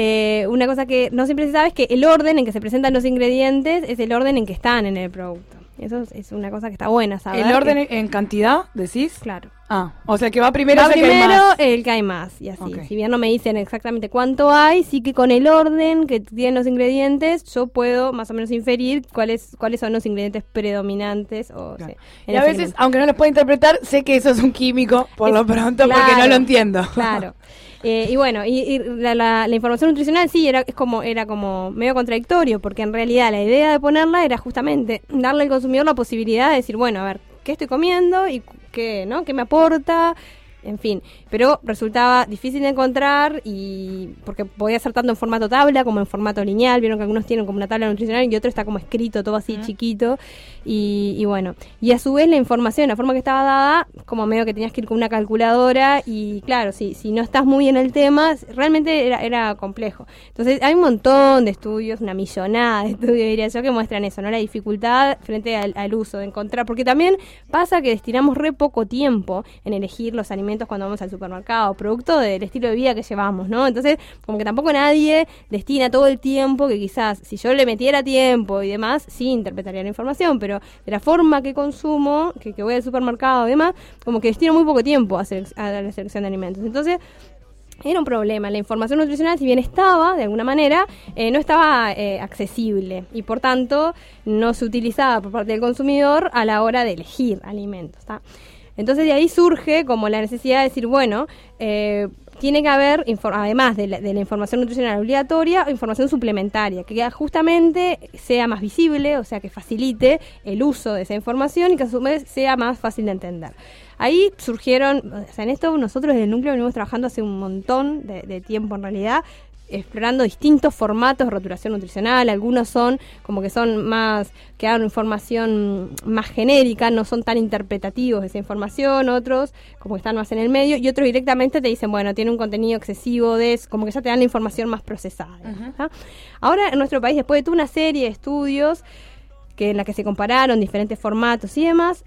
Speaker 7: una cosa que no siempre se sabe es que el orden en que se presentan los ingredientes es el orden en que están en el producto. Eso es una cosa que está buena saber.
Speaker 3: ¿El orden en cantidad, decís?
Speaker 7: Claro.
Speaker 3: Ah, o sea que va primero
Speaker 7: Va
Speaker 3: ese que hay
Speaker 7: primero
Speaker 3: más.
Speaker 7: el que hay más, y así.
Speaker 3: Ok.
Speaker 7: Si bien no me dicen exactamente cuánto hay, sí que con el orden que tienen los ingredientes, yo puedo más o menos inferir cuáles son los ingredientes predominantes. O,
Speaker 3: Claro.
Speaker 7: sí,
Speaker 3: Y
Speaker 7: en
Speaker 3: a
Speaker 7: ese
Speaker 3: veces,
Speaker 7: alimento.
Speaker 3: aunque no los pueda interpretar, sé que eso es un químico, por lo pronto, porque no
Speaker 7: Claro,
Speaker 3: lo entiendo.
Speaker 7: Claro. Y bueno, y la información nutricional sí era como medio contradictorio, porque en realidad la idea de ponerla era justamente darle al consumidor la posibilidad de decir, bueno, a ver, ¿qué estoy comiendo y qué me aporta? En fin, pero resultaba difícil de encontrar y porque podía ser tanto en formato tabla como en formato lineal. Vieron que algunos tienen como una tabla nutricional y otro está como escrito todo así chiquito y bueno, y a su vez la información, la forma que estaba dada, como medio que tenías que ir con una calculadora y claro, si no estás muy en el tema, realmente era complejo. Entonces hay un montón de estudios, una millonada de estudios diría yo, que muestran eso, ¿no? La dificultad frente al uso de encontrar, porque también pasa que destinamos re poco tiempo en elegir los alimentos cuando vamos al supermercado, producto del estilo de vida que llevamos, ¿no? Entonces, como que tampoco nadie destina todo el tiempo que quizás, si yo le metiera tiempo y demás, sí interpretaría la información, pero de la forma que consumo, que voy al supermercado y demás, como que destino muy poco tiempo a la selección de alimentos. Entonces, era un problema. La información nutricional, si bien estaba, de alguna manera, no estaba accesible y, por tanto, no se utilizaba por parte del consumidor a la hora de elegir alimentos, ¿está? Entonces de ahí surge como la necesidad de decir, bueno, tiene que haber, además de la información nutricional obligatoria, información suplementaria, que justamente sea más visible, o sea, que facilite el uso de esa información y que a su vez sea más fácil de entender. Ahí surgieron, o sea, en esto nosotros desde el núcleo venimos trabajando hace un montón de tiempo en realidad, explorando distintos formatos de rotulación nutricional. Algunos son como que son más, que dan información más genérica, no son tan interpretativos de esa información, otros como que están más en el medio, y otros directamente te dicen, bueno, tiene un contenido excesivo como que ya te dan la información más procesada. ¿Ah? Ahora en nuestro país, después de toda una serie de estudios en la que se compararon diferentes formatos y demás,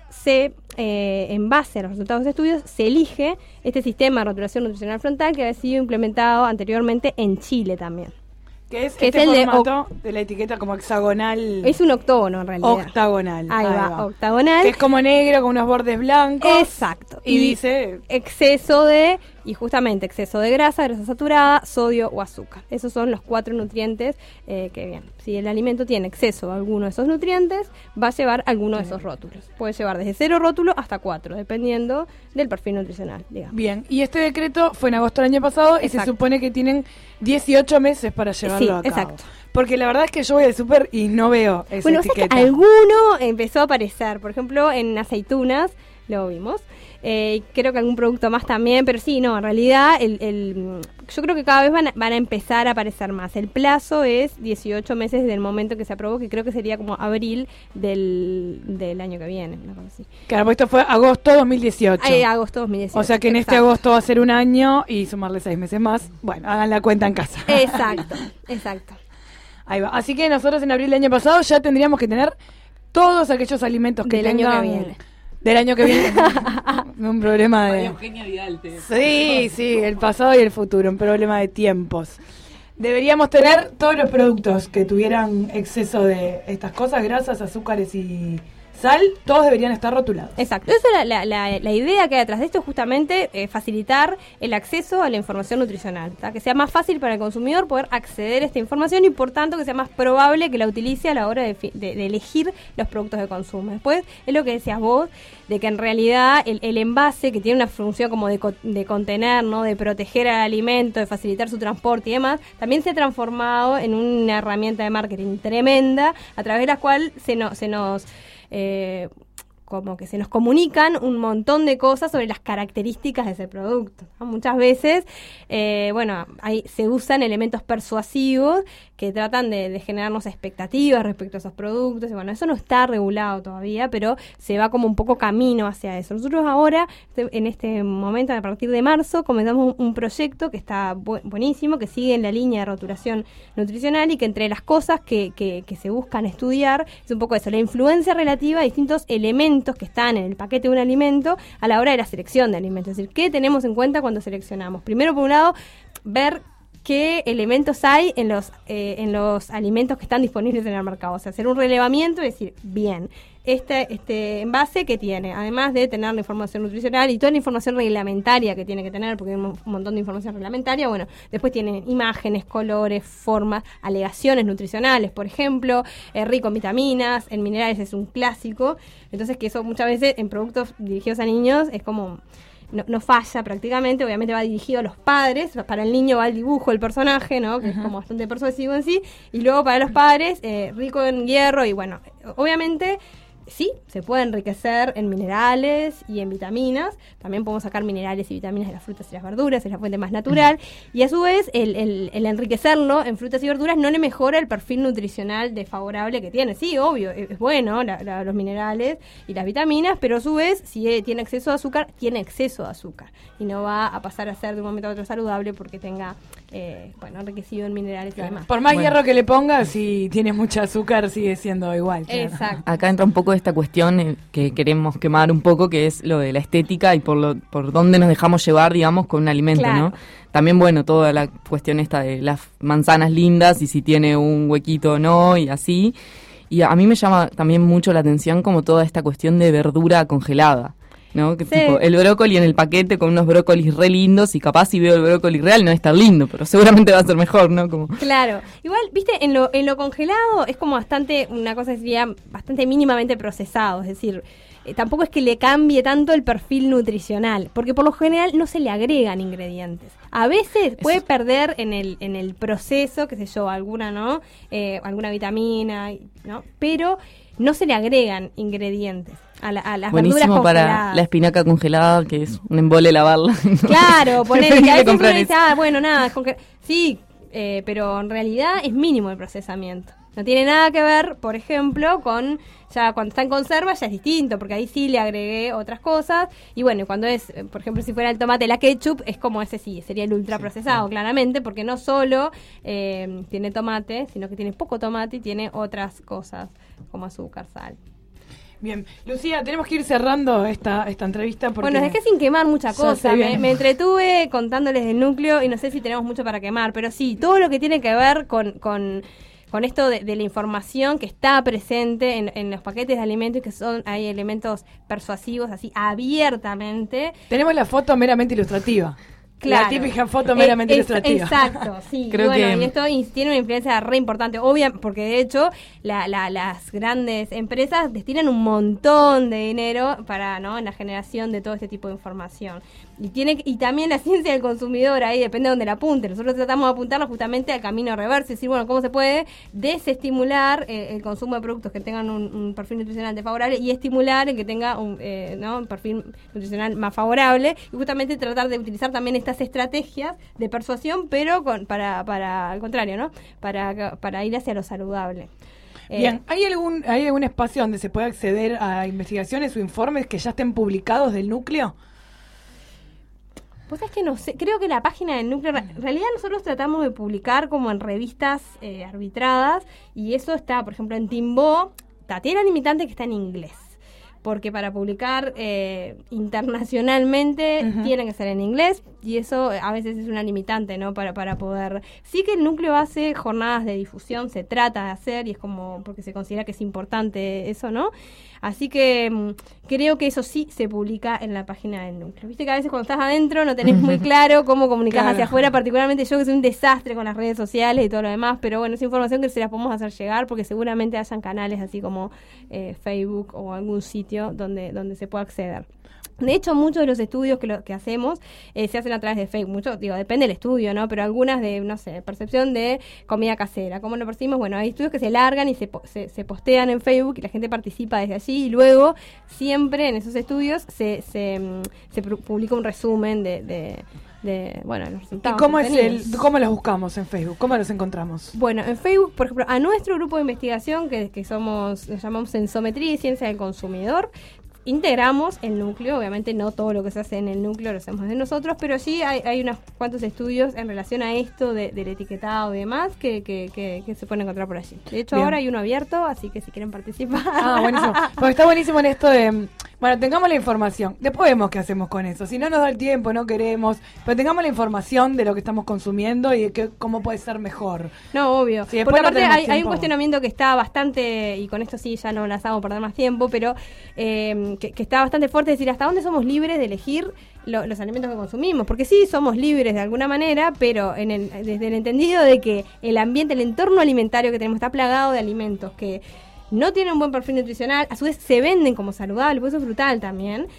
Speaker 7: en base a los resultados de estudios, se elige este sistema de rotulación nutricional frontal que había sido implementado anteriormente en Chile también.
Speaker 3: Que es
Speaker 7: Que
Speaker 3: este
Speaker 7: es el
Speaker 3: formato de la etiqueta como hexagonal.
Speaker 7: Es un octógono en realidad.
Speaker 3: Octagonal.
Speaker 7: Ahí va, octagonal.
Speaker 3: Que es como negro con unos bordes blancos.
Speaker 7: Exacto.
Speaker 3: Y dice
Speaker 7: exceso de grasa, grasa saturada, sodio o azúcar. Esos son los 4 nutrientes que, bien, si el alimento tiene exceso de alguno de esos nutrientes, va a llevar alguno de esos rótulos. Puede llevar desde 0 rótulos hasta 4, dependiendo del perfil nutricional, digamos.
Speaker 3: Bien, y este decreto fue en agosto del año pasado y se supone que tienen 18 meses para llevarlo a cabo.
Speaker 7: Exacto.
Speaker 3: Porque la verdad es que yo voy al súper y no veo esa
Speaker 7: Bueno, o sea que
Speaker 3: etiqueta.
Speaker 7: alguno empezó a aparecer, por ejemplo, en aceitunas, lo vimos. Creo que algún producto más también, pero sí, no, en realidad yo creo que cada vez van a empezar a aparecer más. El plazo es 18 meses desde el momento que se aprobó, que creo que sería como abril del año que viene, una cosa así.
Speaker 3: Claro, porque esto fue agosto 2018.
Speaker 7: Agosto 2018.
Speaker 3: O sea que en este agosto va a ser un año y sumarle 6 meses más. Bueno, hagan la cuenta en casa.
Speaker 7: Exacto, exacto.
Speaker 3: Ahí va. Así que nosotros en abril del año pasado ya tendríamos que tener todos aquellos alimentos que
Speaker 7: Del año
Speaker 3: tengan...
Speaker 7: que viene.
Speaker 3: Del año que viene. Un problema de...
Speaker 5: Eugenia Vidal
Speaker 3: Sí, el pasado y el futuro, un problema de tiempos. Deberíamos tener todos los productos que tuvieran exceso de estas cosas, grasas, azúcares y sal, todos deberían estar rotulados.
Speaker 7: Exacto. Esa es la idea que hay detrás de esto, es justamente facilitar el acceso a la información nutricional, ¿tá? Que sea más fácil para el consumidor poder acceder a esta información y por tanto que sea más probable que la utilice a la hora de elegir los productos de consumo. Después es lo que decías vos, de que en realidad el envase, que tiene una función como de contener, ¿no? De proteger al alimento, de facilitar su transporte y demás, también se ha transformado en una herramienta de marketing tremenda a través de la cual como que se nos comunican un montón de cosas sobre las características de ese producto, ¿no? Muchas veces, se usan elementos persuasivos que tratan de generarnos expectativas respecto a esos productos, y bueno, eso no está regulado todavía, pero se va como un poco camino hacia eso. Nosotros ahora, en este momento, a partir de marzo, comenzamos un proyecto que está buenísimo, que sigue en la línea de rotulación nutricional y que entre las cosas que se buscan estudiar es un poco eso, la influencia relativa a distintos elementos que están en el paquete de un alimento a la hora de la selección de alimentos. Es decir, ¿qué tenemos en cuenta cuando seleccionamos? Primero, por un lado, ver qué elementos hay en los alimentos que están disponibles en el mercado. O sea, hacer un relevamiento y decir, bien, este envase que tiene, además de tener la información nutricional y toda la información reglamentaria que tiene que tener, porque hay un montón de información reglamentaria, bueno, después tiene imágenes, colores, formas, alegaciones nutricionales, por ejemplo, rico en vitaminas, en minerales, es un clásico. Entonces, que eso muchas veces en productos dirigidos a niños es como... No falla prácticamente, obviamente va dirigido a los padres, para el niño va el dibujo del personaje, ¿no? Que es como bastante persuasivo en sí, y luego para los padres, rico en hierro, y bueno, obviamente sí, se puede enriquecer en minerales y en vitaminas, también podemos sacar minerales y vitaminas de las frutas y las verduras, es la fuente más natural, y a su vez el enriquecerlo en frutas y verduras no le mejora el perfil nutricional desfavorable que tiene. Sí, obvio, es bueno los minerales y las vitaminas, pero a su vez, si tiene exceso de azúcar, tiene exceso de azúcar, y no va a pasar a ser de un momento a otro saludable porque tenga, enriquecido en minerales y demás.
Speaker 3: Por más hierro que le pongas, si tiene mucho azúcar, sigue siendo igual. Claro.
Speaker 7: Exacto.
Speaker 5: Acá entra un poco esta cuestión que queremos quemar un poco, que es lo de la estética y por dónde nos dejamos llevar, digamos, con un alimento,
Speaker 7: Claro.
Speaker 5: ¿no? También, bueno, toda la cuestión esta de las manzanas lindas y si tiene un huequito o no y así. Y a mí me llama también mucho la atención como toda esta cuestión de verdura congelada, ¿no? Que
Speaker 7: Sí.
Speaker 5: tipo, el brócoli en el paquete con unos brócolis re lindos, y capaz si veo el brócoli real no es tan lindo, pero seguramente va a ser mejor, ¿no? Como...
Speaker 7: Claro, igual, viste, en lo congelado es como una cosa que sería bastante mínimamente procesado, es decir, tampoco es que le cambie tanto el perfil nutricional, porque por lo general no se le agregan ingredientes. A veces puede perder en el proceso, qué sé yo, alguna, ¿no? Alguna vitamina, ¿no? Pero no se le agregan ingredientes a las verduras
Speaker 5: Buenísimo
Speaker 7: congeladas.
Speaker 5: para la espinaca congelada, que es un embole lavarla.
Speaker 7: Claro, poner que a
Speaker 5: Preferible
Speaker 7: veces uno
Speaker 5: comprar
Speaker 7: dice,
Speaker 5: eso.
Speaker 7: bueno, nada, sí, pero en realidad es mínimo el procesamiento. No tiene nada que ver, por ejemplo, con ya cuando está en conserva ya es distinto, porque ahí sí le agregué otras cosas. Y bueno, cuando es, por ejemplo, si fuera el tomate, la ketchup, es como ese sí, sería el ultraprocesado, claramente, porque no solo tiene tomate, sino que tiene poco tomate y tiene otras cosas como azúcar, sal.
Speaker 3: Bien, Lucía, tenemos que ir cerrando esta entrevista porque...
Speaker 7: Bueno, es que sin quemar mucha
Speaker 3: Ya se
Speaker 7: cosa,
Speaker 3: viene.
Speaker 7: me entretuve contándoles del núcleo y no sé si tenemos mucho para quemar, pero sí, todo lo que tiene que ver con esto de la información que está presente en los paquetes de alimentos, y que hay elementos persuasivos así abiertamente.
Speaker 3: Tenemos la foto meramente ilustrativa.
Speaker 7: Claro.
Speaker 3: La típica foto meramente ilustrativa.
Speaker 7: Exacto, sí.
Speaker 5: Creo
Speaker 7: y
Speaker 5: que-
Speaker 7: esto tiene una influencia re importante, obvia, porque de hecho las grandes empresas destinan un montón de dinero para, ¿no?, en la generación de todo este tipo de información. Y también la ciencia del consumidor, ahí depende de donde la apunte. Nosotros tratamos de apuntarla justamente al camino reverso, es decir, bueno, cómo se puede desestimular el consumo de productos que tengan un perfil nutricional desfavorable y estimular el que tenga un perfil nutricional más favorable, y justamente tratar de utilizar también estas estrategias de persuasión, pero para al contrario, ¿no? Para ir hacia lo saludable.
Speaker 3: Bien, ¿hay algún espacio donde se pueda acceder a investigaciones o informes que ya estén publicados del núcleo?
Speaker 7: Pues es que no sé, creo que la página del núcleo, en realidad nosotros tratamos de publicar como en revistas arbitradas, y eso está, por ejemplo, en Timbó, tiene la limitante que está en inglés, porque para publicar internacionalmente tiene que ser en inglés, y eso a veces es una limitante, ¿no? Para poder... Sí que el núcleo hace jornadas de difusión, se trata de hacer, y es como porque se considera que es importante eso, ¿no? Así que creo que eso sí se publica en la página del núcleo. Viste que a veces cuando estás adentro no tenés muy claro cómo comunicás
Speaker 3: Claro.
Speaker 7: hacia afuera, particularmente yo que soy un desastre con las redes sociales y todo lo demás, pero bueno, es información que se las podemos hacer llegar, porque seguramente hayan canales así como Facebook o algún sitio donde se pueda acceder. De hecho, muchos de los estudios que hacemos se hacen a través de Facebook. Mucho, depende del estudio, ¿no? Pero algunas de, no sé, percepción de comida casera. ¿Cómo lo percibimos? Bueno, hay estudios que se largan y se postean en Facebook y la gente participa desde allí. Y luego, siempre en esos estudios se publica un resumen de los
Speaker 3: ¿Y
Speaker 7: resultados.
Speaker 3: cómo
Speaker 7: obtenidos.
Speaker 3: cómo los buscamos en Facebook? ¿Cómo los encontramos?
Speaker 7: Bueno, en Facebook, por ejemplo, a nuestro grupo de investigación, que somos, nos llamamos Sensometría y Ciencia del Consumidor, integramos el núcleo. Obviamente no todo lo que se hace en el núcleo lo hacemos de nosotros, pero sí hay unas cuántos estudios en relación a esto del etiquetado y demás que se pueden encontrar por allí. De hecho,
Speaker 3: Bien.
Speaker 7: ahora hay uno abierto, así que si quieren participar.
Speaker 3: Ah, buenísimo. Porque está buenísimo en esto de, bueno, tengamos la información. Después vemos qué hacemos con eso. Si no nos da el tiempo, no queremos, pero tengamos la información de lo que estamos consumiendo y de cómo puede ser mejor.
Speaker 7: No, obvio.
Speaker 3: Sí, después
Speaker 7: Porque
Speaker 3: no
Speaker 7: aparte
Speaker 3: tenemos
Speaker 7: hay un
Speaker 3: tiempo.
Speaker 7: cuestionamiento que está bastante, y con esto sí ya no las hago perder más tiempo, pero que está bastante fuerte, es decir, hasta dónde somos libres de elegir los alimentos que consumimos. Porque sí somos libres de alguna manera, pero desde el entendido de que el ambiente, el entorno alimentario que tenemos está plagado de alimentos que no tienen un buen perfil nutricional, a su vez se venden como saludables, porque eso es brutal también.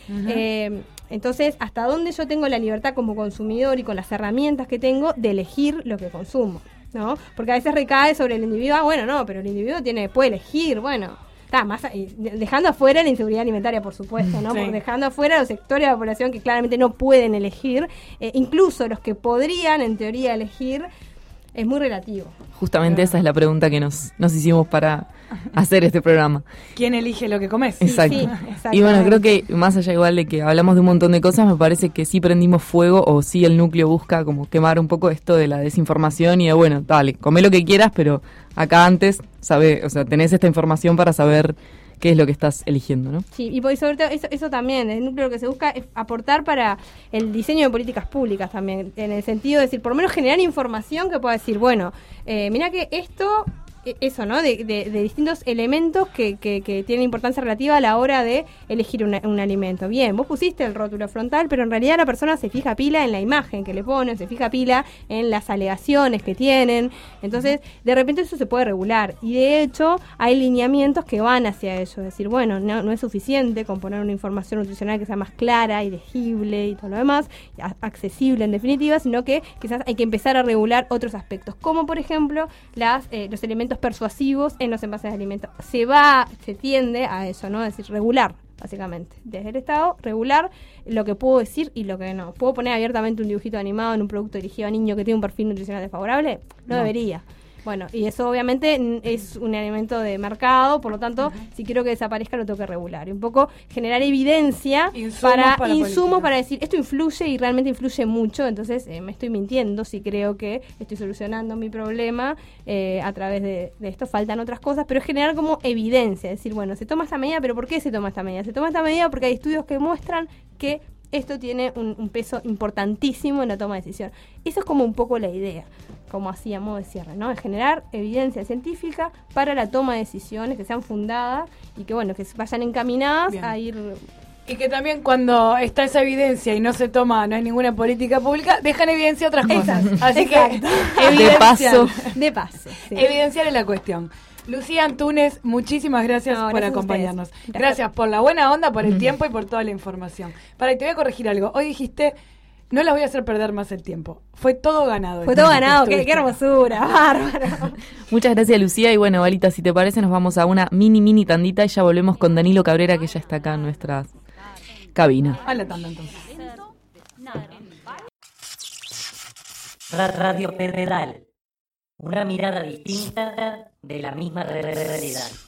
Speaker 7: Entonces, ¿hasta dónde yo tengo la libertad como consumidor y con las herramientas que tengo de elegir lo que consumo? ¿No? Porque a veces recae sobre el individuo, bueno, no, pero el individuo puede elegir, bueno, está más dejando afuera la inseguridad alimentaria, por supuesto, ¿no?
Speaker 3: Sí.
Speaker 7: Porque dejando afuera los sectores de la población que claramente no pueden elegir, incluso los que podrían, en teoría, elegir, es muy relativo.
Speaker 5: Justamente esa es la pregunta que nos hicimos para hacer este programa.
Speaker 3: ¿Quién elige lo que comes?
Speaker 5: Exacto.
Speaker 7: Sí,
Speaker 5: Y bueno,
Speaker 7: exactamente.
Speaker 5: creo que más allá igual de que hablamos de un montón de cosas, me parece que sí prendimos fuego o sí el núcleo busca como quemar un poco esto de la desinformación y de, bueno, dale, comé lo que quieras, pero acá antes, tenés esta información para saber qué es lo que estás eligiendo, ¿no?
Speaker 7: Sí, y sobre todo eso también, el núcleo que se busca es aportar para el diseño de políticas públicas también, en el sentido de decir, por lo menos generar información que pueda decir, bueno, mirá que esto, eso, ¿no? De distintos elementos que tienen importancia relativa a la hora de elegir un alimento. Bien, vos pusiste el rótulo frontal, pero en realidad la persona se fija pila en la imagen que le ponen, se fija pila en las alegaciones que tienen. Entonces, de repente eso se puede regular. Y de hecho, hay lineamientos que van hacia eso. Es decir, bueno, no es suficiente con poner una información nutricional que sea más clara y legible y todo lo demás, accesible en definitiva, sino que quizás hay que empezar a regular otros aspectos, como por ejemplo los elementos persuasivos en los envases de alimentos. Se tiende a eso, ¿no? Es decir, regular, básicamente. Desde el Estado, regular lo que puedo decir y lo que no. ¿Puedo poner abiertamente un dibujito animado en un producto dirigido a niños que tiene un perfil nutricional desfavorable? No debería. Bueno, y eso obviamente es un elemento de mercado, por lo tanto, si quiero que desaparezca lo tengo que regular. Y un poco generar evidencia insumos para decir, esto influye y realmente influye mucho, entonces me estoy mintiendo si creo que estoy solucionando mi problema a través de esto. Faltan otras cosas, pero es generar como evidencia, decir, bueno, se toma esta medida, pero ¿por qué se toma esta medida? Se toma esta medida porque hay estudios que muestran que esto tiene un peso importantísimo en la toma de decisión. Eso es como un poco la idea, como así a modo de cierre, ¿no? Es generar evidencia científica para la toma de decisiones que sean fundadas y que, bueno, que vayan encaminadas
Speaker 3: Bien.
Speaker 7: a ir...
Speaker 3: Y que también cuando está esa evidencia y no hay ninguna política pública, dejan evidencia otras cosas. Así que
Speaker 7: De paso. Sí.
Speaker 3: evidenciar es la cuestión. Lucía Antunes, muchísimas gracias por
Speaker 7: gracias a
Speaker 3: acompañarnos.
Speaker 7: ustedes.
Speaker 3: Gracias por la buena onda, por el tiempo y por toda la información. Para que te voy a corregir algo. Hoy dijiste, no las voy a hacer perder más el tiempo. Fue todo ganado.
Speaker 7: Fue todo ganado, qué hermosura, bárbaro.
Speaker 5: Muchas gracias, Lucía. Y bueno, Valita, si te parece, nos vamos a una mini tandita y ya volvemos con Danilo Cabrera, que ya está acá en nuestra cabina.
Speaker 3: A la tanda entonces.
Speaker 9: Radio Pedal. Una mirada distinta de la misma realidad.